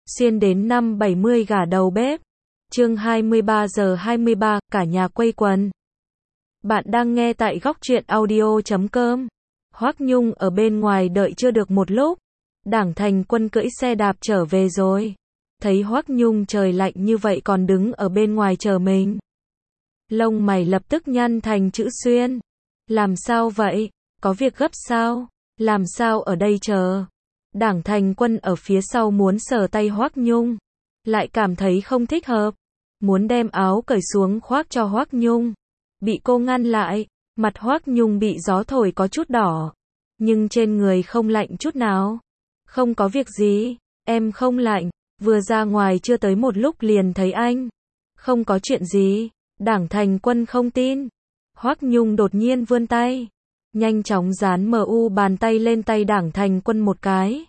xuyên đến năm 70 gả đầu bếp. Chương 23 giờ 23, cả nhà quây quần. Bạn đang nghe tại góc truyện audio.com. Hoắc Nhung ở bên ngoài đợi chưa được một lúc, Đảng Thành Quân cưỡi xe đạp trở về rồi. Thấy Hoắc Nhung trời lạnh như vậy còn đứng ở bên ngoài chờ mình. Lông mày lập tức nhăn thành chữ xuyên. Làm sao vậy? Có việc gấp sao? Làm sao ở đây chờ? Đảng Thành Quân ở phía sau muốn sờ tay Hoắc Nhung, lại cảm thấy không thích hợp, muốn đem áo cởi xuống khoác cho Hoắc Nhung, bị cô ngăn lại. Mặt Hoắc Nhung bị gió thổi có chút đỏ, nhưng trên người không lạnh chút nào. Không có việc gì, em không lạnh, vừa ra ngoài chưa tới một lúc liền thấy anh. Không có chuyện gì. Đảng Thành Quân không tin. Hoắc Nhung đột nhiên vươn tay, nhanh chóng dán bàn tay lên tay Đảng Thành Quân một cái.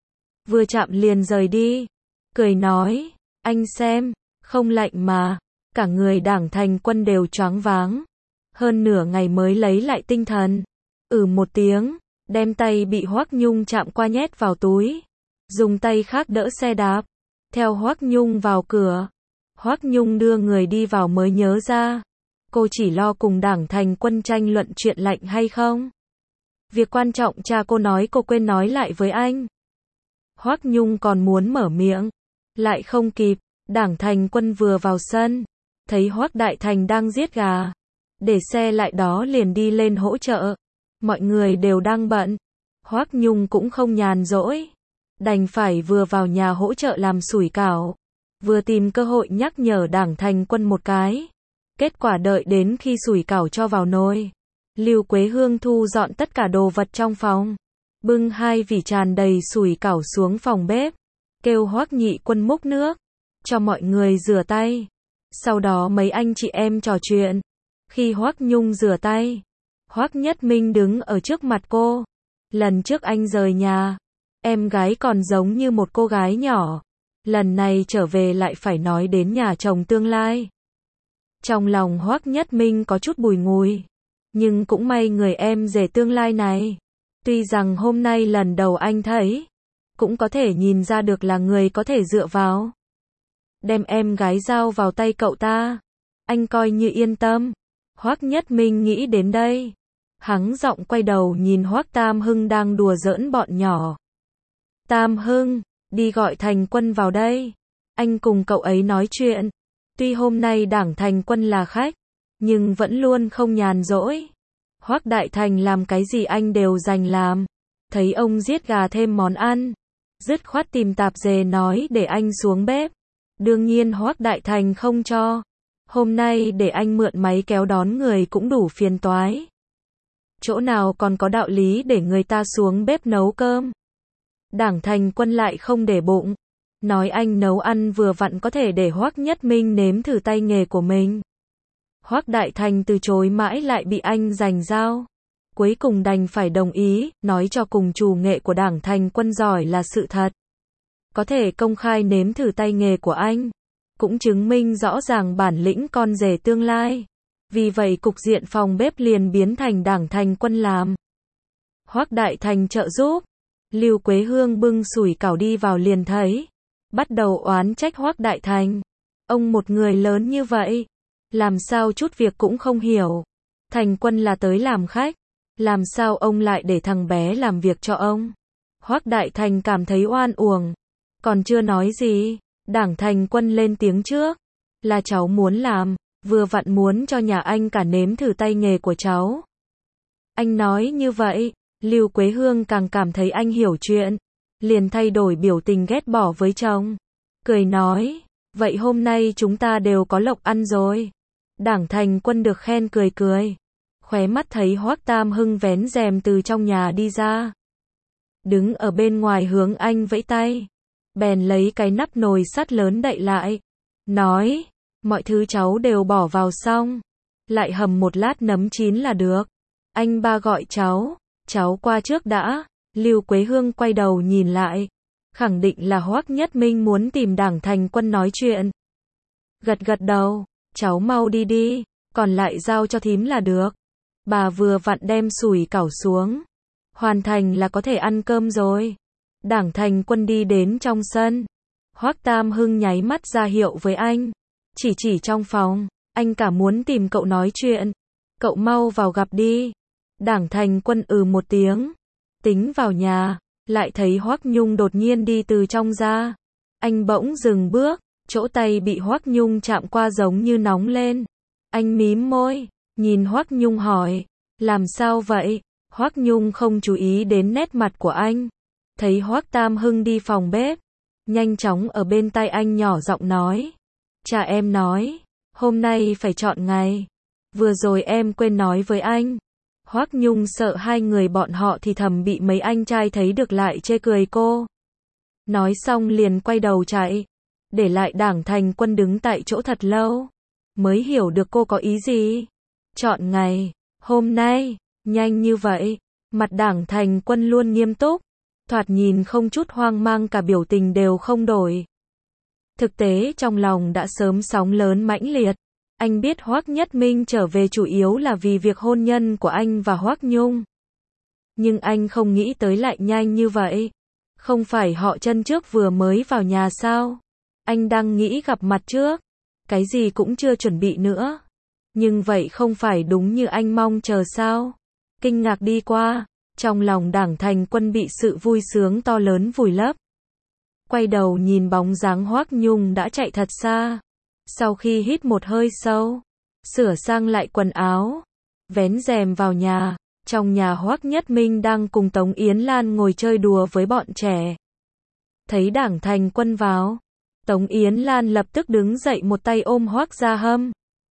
Vừa chạm liền rời đi, cười nói, anh xem, không lạnh mà. Cả người Đảng Thành Quân đều choáng váng, hơn nửa ngày mới lấy lại tinh thần. Một tiếng, đem tay bị Hoắc Nhung chạm qua nhét vào túi, dùng tay khác đỡ xe đạp, theo Hoắc Nhung vào cửa. Hoắc Nhung đưa người đi vào mới nhớ ra, cô chỉ lo cùng Đảng Thành Quân tranh luận chuyện lạnh hay không. Việc quan trọng cha cô nói cô quên nói lại với anh. Hoắc Nhung còn muốn mở miệng, lại không kịp. Đảng Thành Quân vừa vào sân, thấy Hoắc Đại Thành đang giết gà, để xe lại đó liền đi lên hỗ trợ. Mọi người đều đang bận, Hoắc Nhung cũng không nhàn rỗi, đành phải vừa vào nhà hỗ trợ làm sủi cảo, vừa tìm cơ hội nhắc nhở Đảng Thành Quân một cái. Kết quả đợi đến khi sủi cảo cho vào nồi, Lưu Quế Hương thu dọn tất cả đồ vật trong phòng, bưng 2 vỉ tràn đầy sủi cảo xuống phòng bếp, kêu Hoắc Nhị Quân múc nước, cho mọi người rửa tay. Sau đó mấy anh chị em trò chuyện. Khi Hoắc Nhung rửa tay, Hoắc Nhất Minh đứng ở trước mặt cô. Lần trước anh rời nhà, em gái còn giống như một cô gái nhỏ. Lần này trở về lại phải nói đến nhà chồng tương lai. Trong lòng Hoắc Nhất Minh có chút bùi ngùi, nhưng cũng may người em rể tương lai này. Tuy rằng hôm nay lần đầu anh thấy, cũng có thể nhìn ra được là người có thể dựa vào. Đem em gái giao vào tay cậu ta, anh coi như yên tâm. Hoắc Nhất Minh nghĩ đến đây, hắng giọng quay đầu nhìn Hoắc Tam Hưng đang đùa giỡn bọn nhỏ. Tam Hưng, đi gọi Thành Quân vào đây, anh cùng cậu ấy nói chuyện. Tuy hôm nay Đảng Thành Quân là khách, nhưng vẫn luôn không nhàn rỗi. Hoắc Đại Thành làm cái gì anh đều dành làm. Thấy ông giết gà thêm món ăn, dứt khoát tìm tạp dề nói để anh xuống bếp. Đương nhiên Hoắc Đại Thành không cho. Hôm nay để anh mượn máy kéo đón người cũng đủ phiền toái. Chỗ nào còn có đạo lý để người ta xuống bếp nấu cơm. Đảng Thành Quân lại không để bụng, nói anh nấu ăn vừa vặn có thể để Hoắc Nhất Minh nếm thử tay nghề của mình. Hoắc Đại Thành từ chối mãi lại bị anh giành giao. Cuối cùng đành phải đồng ý, nói cho cùng chủ nghệ của Đảng Thành Quân giỏi là sự thật. Có thể công khai nếm thử tay nghề của anh, cũng chứng minh rõ ràng bản lĩnh con rể tương lai. Vì vậy cục diện phòng bếp liền biến thành Đảng Thành Quân làm. Hoắc Đại Thành trợ giúp. Lưu Quế Hương bưng sủi cảo đi vào liền thấy, bắt đầu oán trách Hoắc Đại Thành. Ông một người lớn như vậy, làm sao chút việc cũng không hiểu. Thành Quân là tới làm khách, làm sao ông lại để thằng bé làm việc cho ông. Hoắc Đại Thành cảm thấy oan uổng, còn chưa nói gì, Đảng Thành Quân lên tiếng trước, là cháu muốn làm, vừa vặn muốn cho nhà anh cả nếm thử tay nghề của cháu. Anh nói như vậy, Lưu Quế Hương càng cảm thấy anh hiểu chuyện, liền thay đổi biểu tình ghét bỏ với chồng, cười nói, vậy hôm nay chúng ta đều có lộc ăn rồi. Đảng Thành Quân được khen cười cười, khóe mắt thấy Hoắc Tam Hưng vén rèm từ trong nhà đi ra, đứng ở bên ngoài hướng anh vẫy tay, bèn lấy cái nắp nồi sắt lớn đậy lại, nói, mọi thứ cháu đều bỏ vào xong, lại hầm một lát nấm chín là được. Anh ba gọi cháu qua trước đã. Lưu Quế Hương quay đầu nhìn lại, khẳng định là Hoắc Nhất Minh muốn tìm Đảng Thành Quân nói chuyện. Gật gật đầu, cháu mau đi đi, còn lại giao cho thím là được. Bà vừa vặn đem sủi cảo xuống, hoàn thành là có thể ăn cơm rồi. Đảng Thành Quân đi đến trong sân, Hoắc Tam Hưng nháy mắt ra hiệu với anh. Chỉ trong phòng, anh cả muốn tìm cậu nói chuyện. Cậu mau vào gặp đi. Đảng Thành Quân một tiếng. Tính vào nhà, lại thấy Hoắc Nhung đột nhiên đi từ trong ra. Anh bỗng dừng bước, chỗ tay bị Hoắc Nhung chạm qua giống như nóng lên. Anh mím môi, nhìn Hoắc Nhung hỏi, làm sao vậy? Hoắc Nhung không chú ý đến nét mặt của anh. Thấy Hoắc Tam Hưng đi phòng bếp, nhanh chóng ở bên tai anh nhỏ giọng nói. Cha em nói, hôm nay phải chọn ngày. Vừa rồi em quên nói với anh. Hoắc Nhung sợ hai người bọn họ thì thầm bị mấy anh trai thấy được lại chê cười cô. Nói xong liền quay đầu chạy. Để lại Đảng Thành Quân đứng tại chỗ thật lâu. Mới hiểu được cô có ý gì. Chọn ngày, hôm nay, nhanh như vậy. Mặt Đảng Thành Quân luôn nghiêm túc. Thoạt nhìn không chút hoang mang, cả biểu tình đều không đổi. Thực tế trong lòng đã sớm sóng lớn mãnh liệt. Anh biết Hoắc Nhất Minh trở về chủ yếu là vì việc hôn nhân của anh và Hoắc Nhung. Nhưng anh không nghĩ tới lại nhanh như vậy. Không phải họ chân trước vừa mới vào nhà sao? Anh đang nghĩ gặp mặt trước. Cái gì cũng chưa chuẩn bị nữa. Nhưng vậy không phải đúng như anh mong chờ sao? Kinh ngạc đi qua. Trong lòng Đảng Thành Quân bị sự vui sướng to lớn vùi lấp. Quay đầu nhìn bóng dáng Hoắc Nhung đã chạy thật xa. Sau khi hít một hơi sâu, sửa sang lại quần áo, vén rèm vào nhà. Trong nhà Hoắc Nhất Minh đang cùng Tống Yến Lan ngồi chơi đùa với bọn trẻ. Thấy Đảng Thành Quân vào, Tống Yến Lan lập tức đứng dậy, một tay ôm Hoắc Gia Hâm,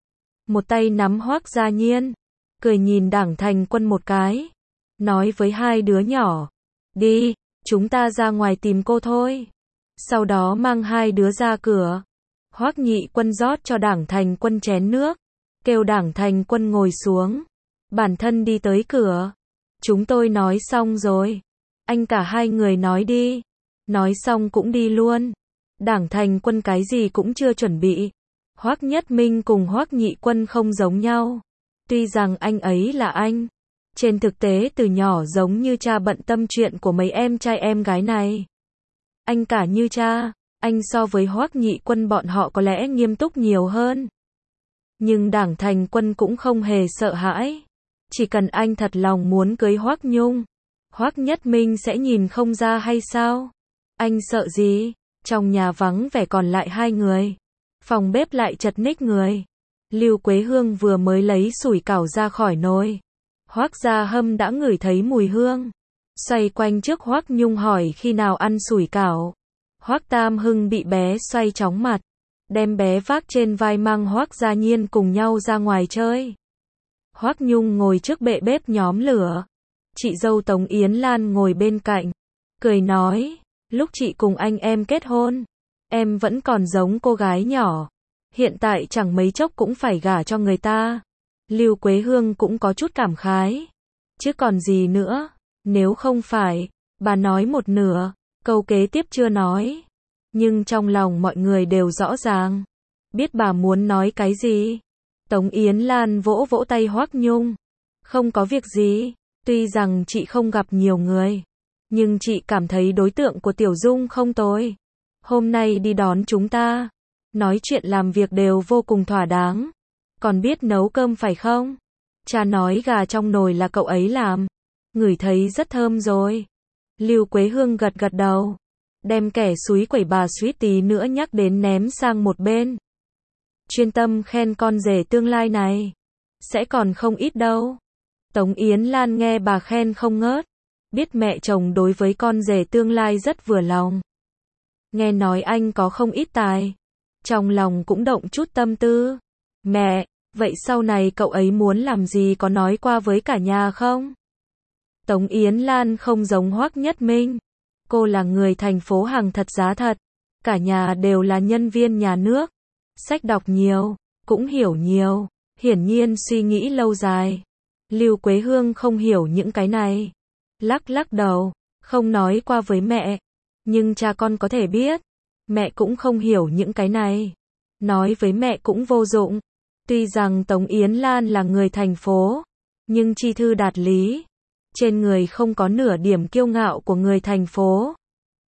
một tay nắm Hoắc Gia Nhiên, cười nhìn Đảng Thành Quân một cái, nói với hai đứa nhỏ, đi, chúng ta ra ngoài tìm cô thôi. Sau đó mang hai đứa ra cửa. Hoắc Nhị Quân rót cho Đảng Thành Quân chén nước, kêu Đảng Thành Quân ngồi xuống, bản thân đi tới cửa. Chúng tôi nói xong rồi. Anh cả hai người nói đi. Nói xong cũng đi luôn. Đảng Thành Quân cái gì cũng chưa chuẩn bị. Hoắc Nhất Minh cùng Hoắc Nhị Quân không giống nhau. Tuy rằng anh ấy là anh, trên thực tế từ nhỏ giống như cha, bận tâm chuyện của mấy em trai em gái này. Anh cả như cha, anh so với Hoắc Nhị Quân bọn họ có lẽ nghiêm túc nhiều hơn. Nhưng Đảng Thành Quân cũng không hề sợ hãi. Chỉ cần anh thật lòng muốn cưới Hoắc Nhung, Hoắc Nhất Minh sẽ nhìn không ra hay sao? Anh sợ gì? Trong nhà vắng vẻ còn lại hai người. Phòng bếp lại chật ních người. Lưu Quế Hương vừa mới lấy sủi cảo ra khỏi nồi. Hoắc Gia Hâm đã ngửi thấy mùi hương. Xoay quanh trước Hoắc Nhung hỏi khi nào ăn sủi cảo. Hoắc Tam Hưng bị bé xoay chóng mặt. Đem bé vác trên vai mang Hoắc Gia Nhiên cùng nhau ra ngoài chơi. Hoắc Nhung ngồi trước bệ bếp nhóm lửa. Chị dâu Tống Yến Lan ngồi bên cạnh. Cười nói, lúc chị cùng anh em kết hôn, em vẫn còn giống cô gái nhỏ. Hiện tại chẳng mấy chốc cũng phải gả cho người ta. Lưu Quế Hương cũng có chút cảm khái. Chứ còn gì nữa, nếu không phải, bà nói một nửa, câu kế tiếp chưa nói. Nhưng trong lòng mọi người đều rõ ràng. Biết bà muốn nói cái gì. Tống Yến Lan vỗ vỗ tay Hoắc Nhung. Không có việc gì, tuy rằng chị không gặp nhiều người, nhưng chị cảm thấy đối tượng của Tiểu Dung không tồi. Hôm nay đi đón chúng ta, nói chuyện làm việc đều vô cùng thỏa đáng. Còn biết nấu cơm phải không? Cha nói gà trong nồi là cậu ấy làm. Ngửi thấy rất thơm rồi. Lưu Quế Hương gật gật đầu. Đem kẻ xúi quẩy bà suýt tí nữa nhắc đến ném sang một bên. Chuyên tâm khen con rể tương lai này. Sẽ còn không ít đâu. Tống Yến Lan nghe bà khen không ngớt. Biết mẹ chồng đối với con rể tương lai rất vừa lòng. Nghe nói anh có không ít tài. Trong lòng cũng động chút tâm tư. Mẹ, vậy sau này cậu ấy muốn làm gì, có nói qua với cả nhà không? Tống Yến Lan không giống Hoắc Nhất Minh. Cô là người thành phố hàng thật giá thật. Cả nhà đều là nhân viên nhà nước. Sách đọc nhiều, cũng hiểu nhiều. Hiển nhiên suy nghĩ lâu dài. Lưu Quế Hương không hiểu những cái này. Lắc lắc đầu, không nói qua với mẹ. Nhưng cha con có thể biết. Mẹ cũng không hiểu những cái này. Nói với mẹ cũng vô dụng. Tuy rằng Tống Yến Lan là người thành phố, nhưng chi thư đạt lý. Trên người không có nửa điểm kiêu ngạo của người thành phố.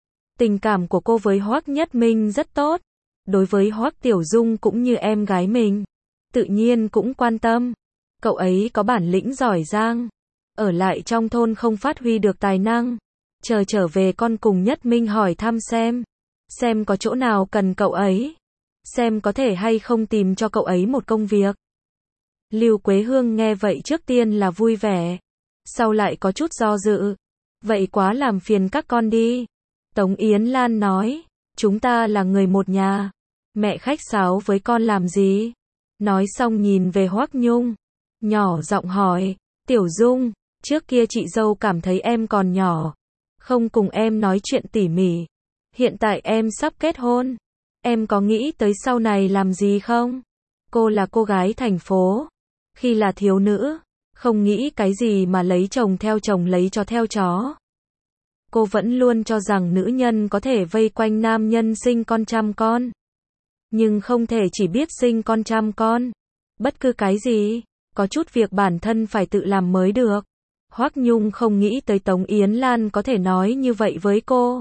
Tình cảm của cô với Hoắc Nhất Minh rất tốt. Đối với Hoắc Tiểu Dung cũng như em gái mình. Tự nhiên cũng quan tâm. Cậu ấy có bản lĩnh giỏi giang. Ở lại trong thôn không phát huy được tài năng. Chờ trở về con cùng Nhất Minh hỏi thăm xem. Xem có chỗ nào cần cậu ấy. Xem có thể hay không tìm cho cậu ấy một công việc. Lưu Quế Hương nghe vậy trước tiên là vui vẻ. Sau lại có chút do dự. Vậy quá làm phiền các con đi. Tống Yến Lan nói. Chúng ta là người một nhà. Mẹ khách sáo với con làm gì? Nói xong nhìn về Hoắc Nhung. Nhỏ giọng hỏi. Tiểu Dung, trước kia chị dâu cảm thấy em còn nhỏ. Không cùng em nói chuyện tỉ mỉ. Hiện tại em sắp kết hôn. Em có nghĩ tới sau này làm gì không? Cô là cô gái thành phố. Khi là thiếu nữ, không nghĩ cái gì mà lấy chồng theo chồng lấy chó theo chó. Cô vẫn luôn cho rằng nữ nhân có thể vây quanh nam nhân sinh con chăm con. Nhưng không thể chỉ biết sinh con chăm con. Bất cứ cái gì, có chút việc bản thân phải tự làm mới được. Hoắc Nhung không nghĩ tới Tống Yến Lan có thể nói như vậy với cô.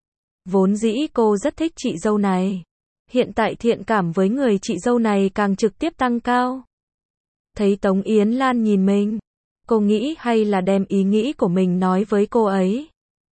Vốn dĩ cô rất thích chị dâu này. Hiện tại thiện cảm với người chị dâu này càng trực tiếp tăng cao. Thấy Tống Yến Lan nhìn mình, cô nghĩ hay là đem ý nghĩ của mình nói với cô ấy.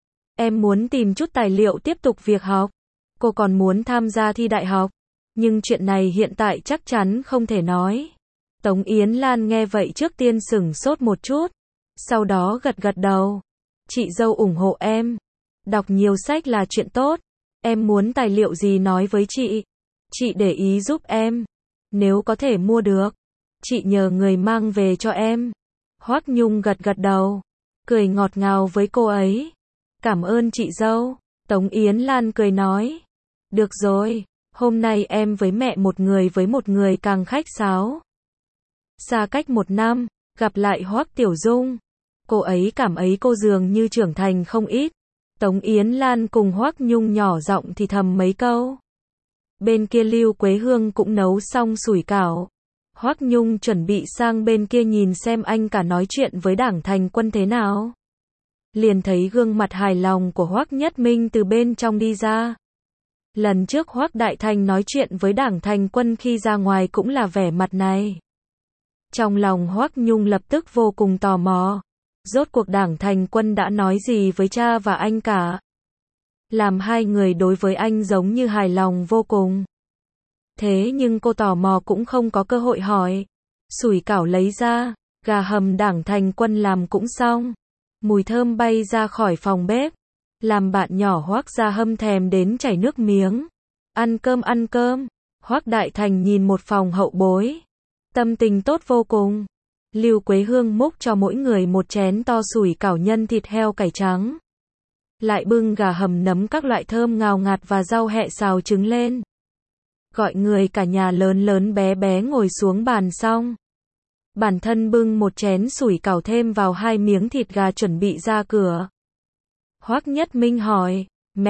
Em muốn tìm chút tài liệu tiếp tục việc học. Cô còn muốn tham gia thi đại học. Nhưng chuyện này hiện tại chắc chắn không thể nói. Tống Yến Lan nghe vậy trước tiên sửng sốt một chút. Sau đó gật gật đầu. Chị dâu ủng hộ em. Đọc nhiều sách là chuyện tốt. Em muốn tài liệu gì nói với chị. Chị để ý giúp em. Nếu có thể mua được, chị nhờ người mang về cho em. Hoắc Nhung gật gật đầu. Cười ngọt ngào với cô ấy. Cảm ơn chị dâu. Tống Yến Lan cười nói. Được rồi, hôm nay em với mẹ một người càng khách sáo. Xa cách 1 năm, gặp lại Hoắc Tiểu Dung. Cô ấy cảm thấy cô dường như trưởng thành không ít. Tống Yến Lan cùng Hoắc Nhung nhỏ giọng thì thầm mấy câu. Bên kia Lưu Quế Hương cũng nấu xong sủi cảo. Hoắc Nhung chuẩn bị sang bên kia nhìn xem anh cả nói chuyện với Đảng Thành Quân thế nào. Liền thấy gương mặt hài lòng của Hoắc Nhất Minh từ bên trong đi ra. Lần trước Hoắc Đại Thành nói chuyện với Đảng Thành Quân khi ra ngoài cũng là vẻ mặt này. Trong lòng Hoắc Nhung lập tức vô cùng tò mò. Rốt cuộc Đảng Thành Quân đã nói gì với cha và anh cả? Làm hai người đối với anh giống như hài lòng vô cùng. Thế nhưng cô tò mò cũng không có cơ hội hỏi. Sủi cảo lấy ra, gà hầm Đảng Thành Quân làm cũng xong. Mùi thơm bay ra khỏi phòng bếp. Làm bạn nhỏ Hoắc gia hâm thèm đến chảy nước miếng. Ăn cơm. Hoắc Đại Thành nhìn một phòng hậu bối. Tâm tình tốt vô cùng. Lưu Quế Hương múc cho mỗi người một chén to sủi cảo nhân thịt heo cải trắng. Lại bưng gà hầm nấm các loại thơm ngào ngạt và rau hẹ xào trứng lên. Gọi người cả nhà lớn lớn bé bé ngồi xuống bàn xong. Bản thân bưng một chén sủi cảo thêm vào 2 miếng thịt gà chuẩn bị ra cửa. Hoắc Nhất Minh hỏi,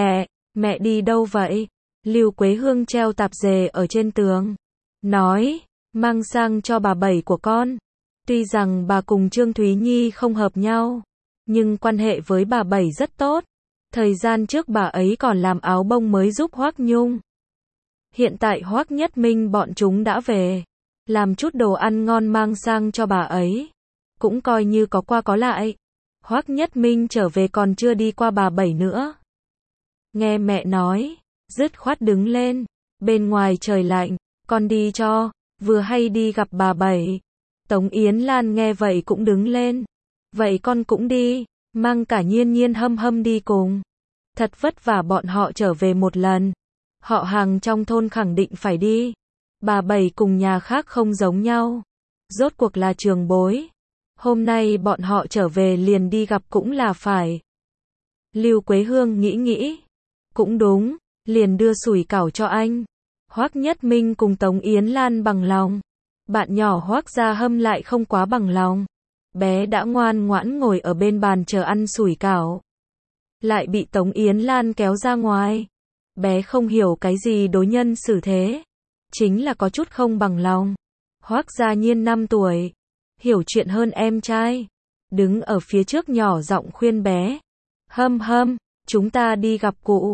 mẹ đi đâu vậy? Lưu Quế Hương treo tạp dề ở trên tường. Nói, mang sang cho bà Bảy của con. Tuy rằng bà cùng Trương Thúy Nhi không hợp nhau, nhưng quan hệ với bà Bảy rất tốt. Thời gian trước bà ấy còn làm áo bông mới giúp Hoắc Nhung. Hiện tại Hoắc Nhất Minh bọn chúng đã về. Làm chút đồ ăn ngon mang sang cho bà ấy. Cũng coi như có qua có lại. Hoắc Nhất Minh trở về còn chưa đi qua bà Bảy nữa. Nghe mẹ nói, dứt khoát đứng lên. Bên ngoài trời lạnh, con đi cho, vừa hay đi gặp bà Bảy. Tống Yến Lan nghe vậy cũng đứng lên. Vậy con cũng đi, mang cả Nhiên Hâm đi cùng. Thật vất vả bọn họ trở về một lần. Họ hàng trong thôn khẳng định phải đi. Bà Bảy cùng nhà khác không giống nhau. Rốt cuộc là trường bối. Hôm nay bọn họ trở về liền đi gặp cũng là phải. Lưu Quế Hương nghĩ. Cũng đúng, liền đưa sủi cảo cho anh. Hoắc Nhất Minh cùng Tống Yến Lan bằng lòng. Bạn nhỏ Hoắc gia hâm lại không quá bằng lòng. Bé đã ngoan ngoãn ngồi ở bên bàn chờ ăn sủi cảo. Lại bị Tống Yến Lan kéo ra ngoài. Bé không hiểu cái gì đối nhân xử thế. Chính là có chút không bằng lòng. Hoắc Gia Nhiên 5 tuổi. Hiểu chuyện hơn em trai. Đứng ở phía trước nhỏ giọng khuyên bé. Hâm, chúng ta đi gặp cụ.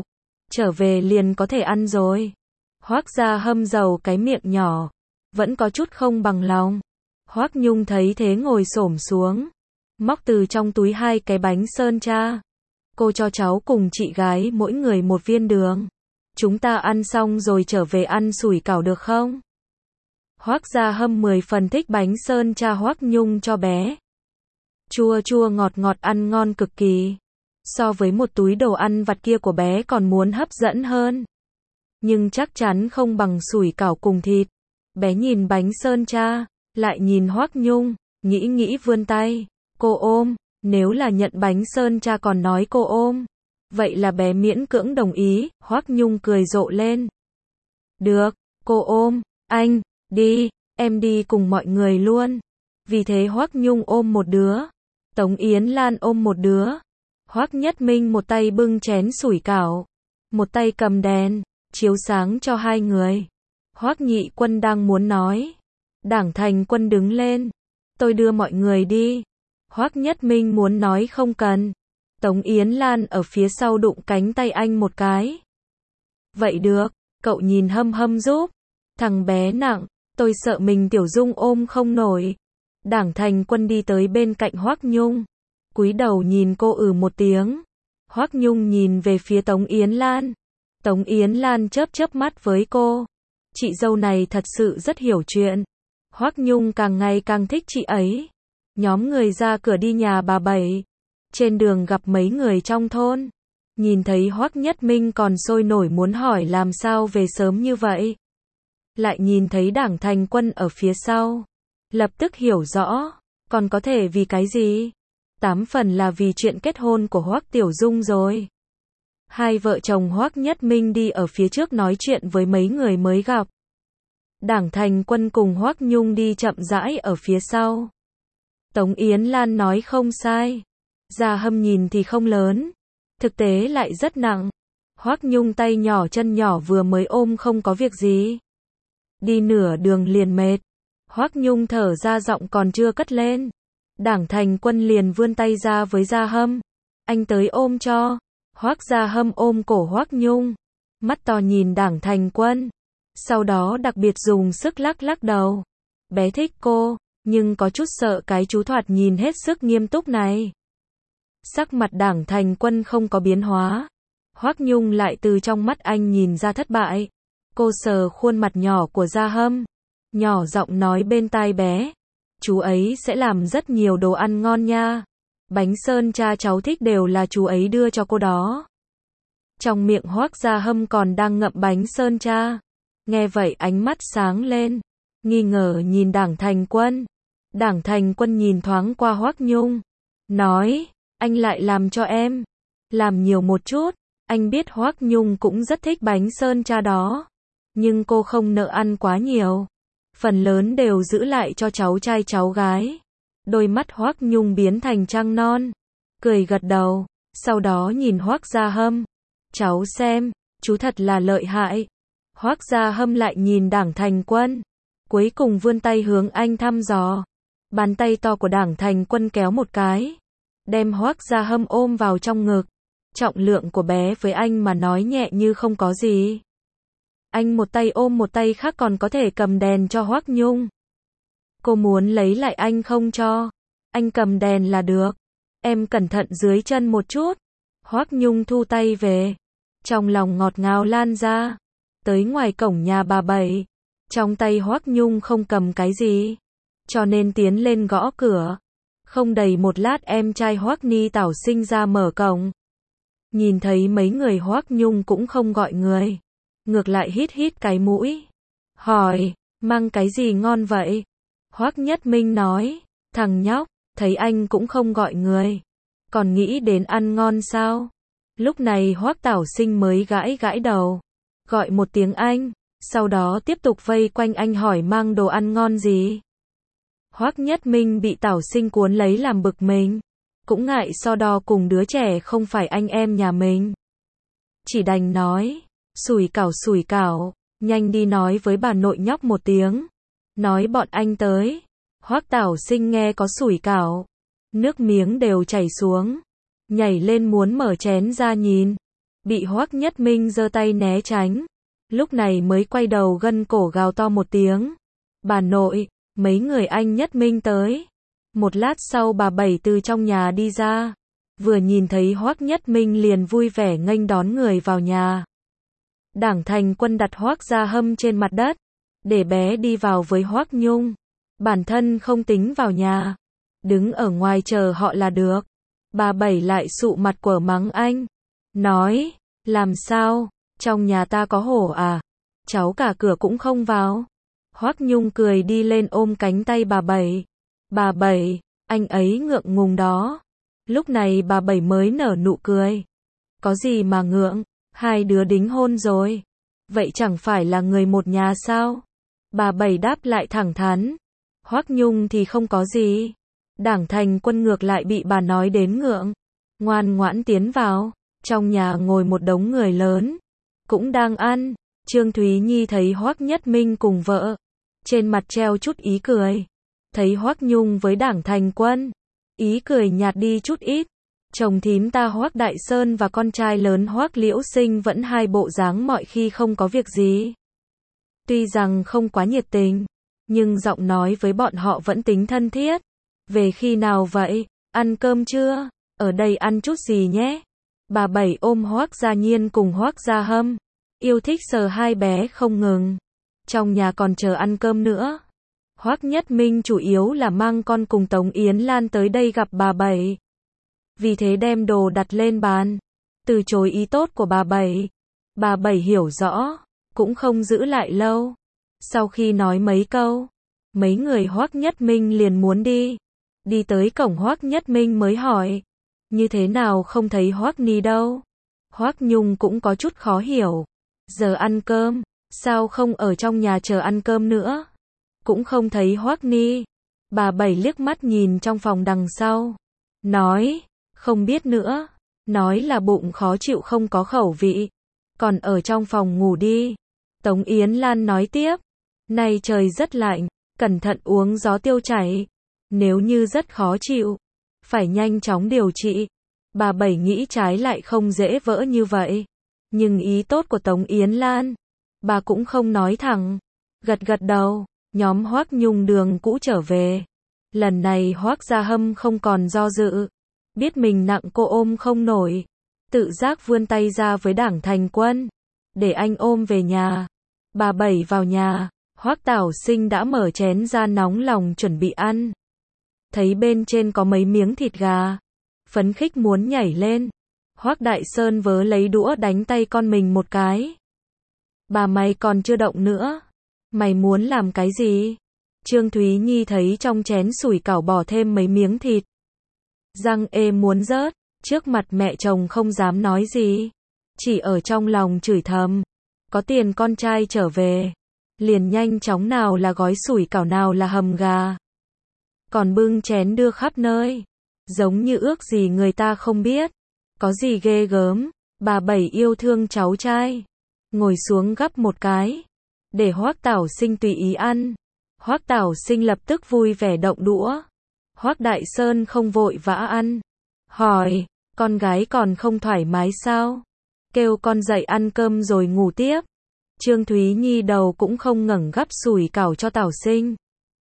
trở về liền có thể ăn rồi. Hoác Gia Hâm dầu cái miệng nhỏ, vẫn có chút không bằng lòng. Hoác Nhung thấy thế ngồi xổm xuống, móc từ trong túi 2 cái bánh sơn tra. Cô cho cháu cùng chị gái mỗi người 1 viên đường. Chúng ta ăn xong rồi trở về ăn sủi cảo được không? Hoác Gia Hâm 10 phần thích bánh sơn tra Hoác Nhung cho bé. Chua chua ngọt ngọt ăn ngon cực kỳ. So với một túi đồ ăn vặt kia của bé còn muốn hấp dẫn hơn. Nhưng chắc chắn không bằng sủi cảo cùng thịt. Bé nhìn bánh sơn tra, lại nhìn Hoác Nhung, nghĩ vươn tay. Cô ôm, nếu là nhận bánh sơn tra còn nói cô ôm. Vậy là bé miễn cưỡng đồng ý, Hoác Nhung cười rộ lên. Được, cô ôm, anh, đi, em đi cùng mọi người luôn. Vì thế Hoác Nhung ôm một đứa, Tống Yến Lan ôm một đứa. Hoác Nhất Minh một tay bưng chén sủi cảo, một tay cầm đèn, chiếu sáng cho 2 người. Hoác Nhị Quân đang muốn nói. Đảng Thành Quân đứng lên. Tôi đưa mọi người đi. Hoác Nhất Minh muốn nói không cần. Tống Yến Lan ở phía sau đụng cánh tay anh một cái. Vậy được, cậu nhìn Hâm Hâm giúp. Thằng bé nặng, tôi sợ mình Tiểu Dung ôm không nổi. Đảng Thành Quân đi tới bên cạnh Hoác Nhung, cúi đầu nhìn cô một tiếng. Hoác Nhung nhìn về phía Tống Yến Lan. Tống Yến Lan chớp mắt với cô. Chị dâu này thật sự rất hiểu chuyện. Hoác Nhung càng ngày càng thích chị ấy. Nhóm người ra cửa đi nhà bà Bảy. Trên đường gặp mấy người trong thôn. Nhìn thấy Hoác Nhất Minh còn sôi nổi muốn hỏi làm sao về sớm như vậy. Lại nhìn thấy Đảng Thành Quân ở phía sau. Lập tức hiểu rõ. Còn có thể vì cái gì? 8 phần là vì chuyện kết hôn của Hoác Tiểu Dung rồi. 2 vợ chồng Hoác Nhất Minh đi ở phía trước nói chuyện với mấy người mới gặp. Đảng Thành Quân cùng Hoác Nhung đi chậm rãi ở phía sau. Tống Yến Lan nói không sai. Gia Hâm nhìn thì không lớn, thực tế lại rất nặng. Hoác Nhung tay nhỏ chân nhỏ vừa mới ôm không có việc gì. Đi nửa đường liền mệt. Hoác Nhung thở ra giọng còn chưa cất lên. Đảng Thành Quân liền vươn tay ra với Gia Hâm. Anh tới ôm cho. Hoác Gia Hâm ôm cổ Hoác Nhung. Mắt to nhìn Đảng Thành Quân. Sau đó đặc biệt dùng sức lắc đầu. Bé thích cô, nhưng có chút sợ cái chú thoạt nhìn hết sức nghiêm túc này. Sắc mặt Đảng Thành Quân không có biến hóa. Hoác Nhung lại từ trong mắt anh nhìn ra thất bại. Cô sờ khuôn mặt nhỏ của Gia Hâm, nhỏ giọng nói bên tai bé. Chú ấy sẽ làm rất nhiều đồ ăn ngon nha. Bánh sơn cha cháu thích đều là chú ấy đưa cho cô đó. Trong miệng Hoác Gia Hâm còn đang ngậm bánh sơn cha. Nghe vậy ánh mắt sáng lên, nghi ngờ nhìn Đảng Thành Quân. Đảng Thành Quân nhìn thoáng qua Hoác Nhung, nói, anh lại làm cho em. Làm nhiều một chút. Anh biết Hoác Nhung cũng rất thích bánh sơn cha đó. Nhưng cô không nỡ ăn quá nhiều. Phần lớn đều giữ lại cho cháu trai cháu gái. Đôi mắt Hoác Nhung biến thành trăng non. Cười gật đầu. Sau đó nhìn Hoác Gia Hâm. Cháu xem, chú thật là lợi hại. Hoác Gia Hâm lại nhìn Đảng Thành Quân. Cuối cùng vươn tay hướng anh thăm dò. Bàn tay to của Đảng Thành Quân kéo một cái. Đem Hoác Gia Hâm ôm vào trong ngực. Trọng lượng của bé với anh mà nói nhẹ như không có gì. Anh một tay ôm một tay khác còn có thể cầm đèn cho Hoác Nhung. Cô muốn lấy lại anh không cho. Anh cầm đèn là được. Em cẩn thận dưới chân một chút. Hoác Nhung thu tay về. Trong lòng ngọt ngào lan ra. Tới ngoài cổng nhà bà Bảy. Trong tay Hoác Nhung không cầm cái gì. Cho nên tiến lên gõ cửa. Không đầy một lát em trai Hoác Ni Tảo Sinh ra mở cổng. Nhìn thấy mấy người Hoác Nhung cũng không gọi người. Ngược lại hít cái mũi. Hỏi, mang cái gì ngon vậy? Hoác Nhất Minh nói, thằng nhóc, thấy anh cũng không gọi người. Còn nghĩ đến ăn ngon sao? Lúc này Hoác Tảo Sinh mới gãi đầu. Gọi một tiếng anh. Sau đó tiếp tục vây quanh anh hỏi mang đồ ăn ngon gì. Hoác Nhất Minh bị Tảo Sinh cuốn lấy làm bực mình. Cũng ngại so đo cùng đứa trẻ không phải anh em nhà mình. Chỉ đành nói, sủi cảo, nhanh đi nói với bà nội nhóc một tiếng. Nói bọn anh tới. Hoác Tảo Sinh nghe có sủi cảo. Nước miếng đều chảy xuống. Nhảy lên muốn mở chén ra nhìn. bị Hoắc Nhất Minh giơ tay né tránh. Lúc này mới quay đầu gân cổ gào to một tiếng. Bà nội, mấy người anh Nhất Minh tới. Một lát sau bà Bảy từ trong nhà đi ra. Vừa nhìn thấy Hoắc Nhất Minh liền vui vẻ nghênh đón người vào nhà. Đảng Thành Quân đặt Hoắc Gia Hâm trên mặt đất, để bé đi vào với Hoắc Nhung. Bản thân không tính vào nhà, đứng ở ngoài chờ họ là được. Bà Bảy lại sụ mặt quở mắng anh, nói, làm sao, trong nhà ta có hổ à, cháu cả cửa cũng không vào. Hoắc Nhung cười đi lên ôm cánh tay bà Bảy. Bà Bảy, anh ấy ngượng ngùng đó. Lúc này bà Bảy mới nở nụ cười. Có gì mà ngượng, hai đứa đính hôn rồi. Vậy chẳng phải là người một nhà sao? Bà Bảy đáp lại thẳng thắn. Hoắc Nhung thì không có gì. Đảng Thành Quân ngược lại bị bà nói đến ngượng. Ngoan ngoãn tiến vào. Trong nhà ngồi một đống người lớn. Cũng đang ăn. Trương Thúy Nhi thấy Hoắc Nhất Minh cùng vợ. Trên mặt treo chút ý cười. Thấy Hoắc Nhung với Đảng Thành Quân. Ý cười nhạt đi chút ít. Chồng thím ta Hoắc Đại Sơn và con trai lớn Hoắc Liễu Sinh vẫn hai bộ dáng mọi khi không có việc gì. Tuy rằng không quá nhiệt tình, nhưng giọng nói với bọn họ vẫn tính thân thiết. Về khi nào vậy? Ăn cơm chưa? Ở đây ăn chút gì nhé? Bà Bảy ôm Hoắc Gia Nhiên cùng Hoắc Gia Hâm, yêu thích sờ hai bé không ngừng. Trong nhà còn chờ ăn cơm nữa. Hoắc Nhất Minh chủ yếu là mang con cùng Tống Yến Lan tới đây gặp bà Bảy. Vì thế đem đồ đặt lên bàn, từ chối ý tốt của bà Bảy. Bà Bảy hiểu rõ, cũng không giữ lại lâu. Sau khi nói mấy câu, mấy người Hoắc Nhất Minh liền muốn đi. Đi tới cổng Hoắc Nhất Minh mới hỏi, như thế nào không thấy Hoắc Ni đâu? Hoắc Nhung cũng có chút khó hiểu. Giờ ăn cơm, sao không ở trong nhà chờ ăn cơm nữa? Cũng không thấy Hoắc Ni. Bà Bảy liếc mắt nhìn trong phòng đằng sau, nói, không biết nữa, nói là bụng khó chịu không có khẩu vị, còn ở trong phòng ngủ đi. Tống Yến Lan nói tiếp, nay trời rất lạnh, cẩn thận uống gió tiêu chảy, nếu như rất khó chịu, phải nhanh chóng điều trị. Bà Bảy nghĩ trái lại không dễ vỡ như vậy, nhưng ý tốt của Tống Yến Lan, bà cũng không nói thẳng, gật gật đầu. Nhóm Hoắc Nhung đường cũ trở về. Lần này Hoắc Gia Hâm không còn do dự, biết mình nặng cô ôm không nổi, tự giác vươn tay ra với Đảng Thành Quân, để anh ôm về nhà. Bà Bảy vào nhà, Hoắc Tảo Sinh đã mở chén ra nóng lòng chuẩn bị ăn. Thấy bên trên có mấy miếng thịt gà, phấn khích muốn nhảy lên. Hoắc Đại Sơn vớ lấy đũa đánh tay con mình một cái. Bà mày còn chưa động nữa. Mày muốn làm cái gì? Trương Thúy Nhi thấy trong chén sủi cảo bỏ thêm mấy miếng thịt. Răng ê muốn rớt, trước mặt mẹ chồng không dám nói gì. Chỉ ở trong lòng chửi thầm. Có tiền con trai trở về. Liền nhanh chóng nào là gói sủi cảo nào là hầm gà. Còn bưng chén đưa khắp nơi. Giống như ước gì người ta không biết. Có gì ghê gớm. Bà Bảy yêu thương cháu trai. Ngồi xuống gắp một cái. Để Hoắc Tảo Sinh tùy ý ăn. Hoắc Tảo Sinh lập tức vui vẻ động đũa. Hoắc Đại Sơn không vội vã ăn. Hỏi, con gái còn không thoải mái sao? Kêu con dậy ăn cơm rồi ngủ tiếp. Trương Thúy Nhi đầu cũng không ngẩng gắp sủi cảo cho Tảo Sinh.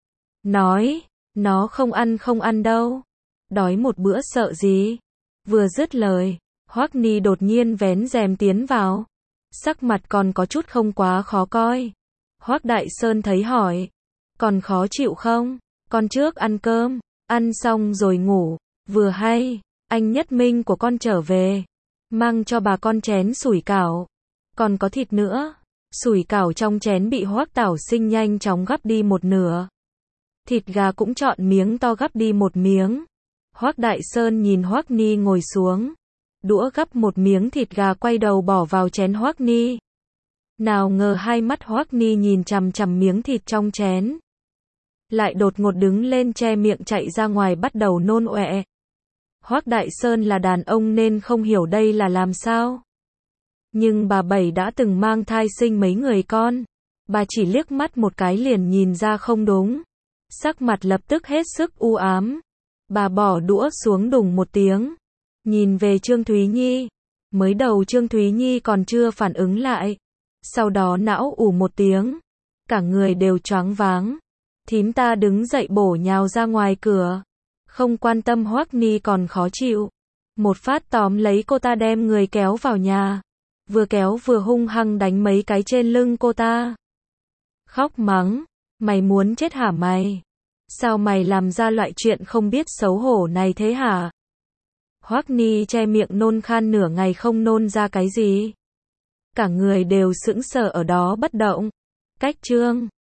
Nói, nó không ăn đâu. Đói một bữa sợ gì? Vừa dứt lời, Hoắc Ni đột nhiên vén rèm tiến vào. Sắc mặt còn có chút không quá khó coi. Hoắc Đại Sơn thấy hỏi, còn khó chịu không? Con trước ăn cơm, ăn xong rồi ngủ. Vừa hay, anh Nhất Minh của con trở về, mang cho bà con chén sủi cảo. Còn có thịt nữa. Sủi cảo trong chén bị Hoắc Tảo Sinh nhanh chóng gắp đi một nửa. Thịt gà cũng chọn miếng to gắp đi một miếng. Hoắc Đại Sơn nhìn Hoắc Ni ngồi xuống. Đũa gắp một miếng thịt gà quay đầu bỏ vào chén Hoắc Ni. Nào ngờ hai mắt Hoắc Ni nhìn chằm chằm miếng thịt trong chén. Lại đột ngột đứng lên che miệng chạy ra ngoài bắt đầu nôn ọe. Hoắc Đại Sơn là đàn ông nên không hiểu đây là làm sao. Nhưng bà Bảy đã từng mang thai sinh mấy người con. Bà chỉ liếc mắt một cái liền nhìn ra không đúng. Sắc mặt lập tức hết sức u ám. Bà bỏ đũa xuống đùng một tiếng. Nhìn về Trương Thúy Nhi. Mới đầu Trương Thúy Nhi còn chưa phản ứng lại. Sau đó não ù một tiếng. Cả người đều choáng váng. Thím ta đứng dậy bổ nhào ra ngoài cửa. Không quan tâm Hoắc Ni còn khó chịu. Một phát tóm lấy cô ta đem người kéo vào nhà. Vừa kéo vừa hung hăng đánh mấy cái trên lưng cô ta. Khóc mắng. Mày muốn chết hả mày? Sao mày làm ra loại chuyện không biết xấu hổ này thế hả? Hoắc Ni che miệng nôn khan nửa ngày không nôn ra cái gì. Cả người đều sững sờ ở đó bất động. Cách Trương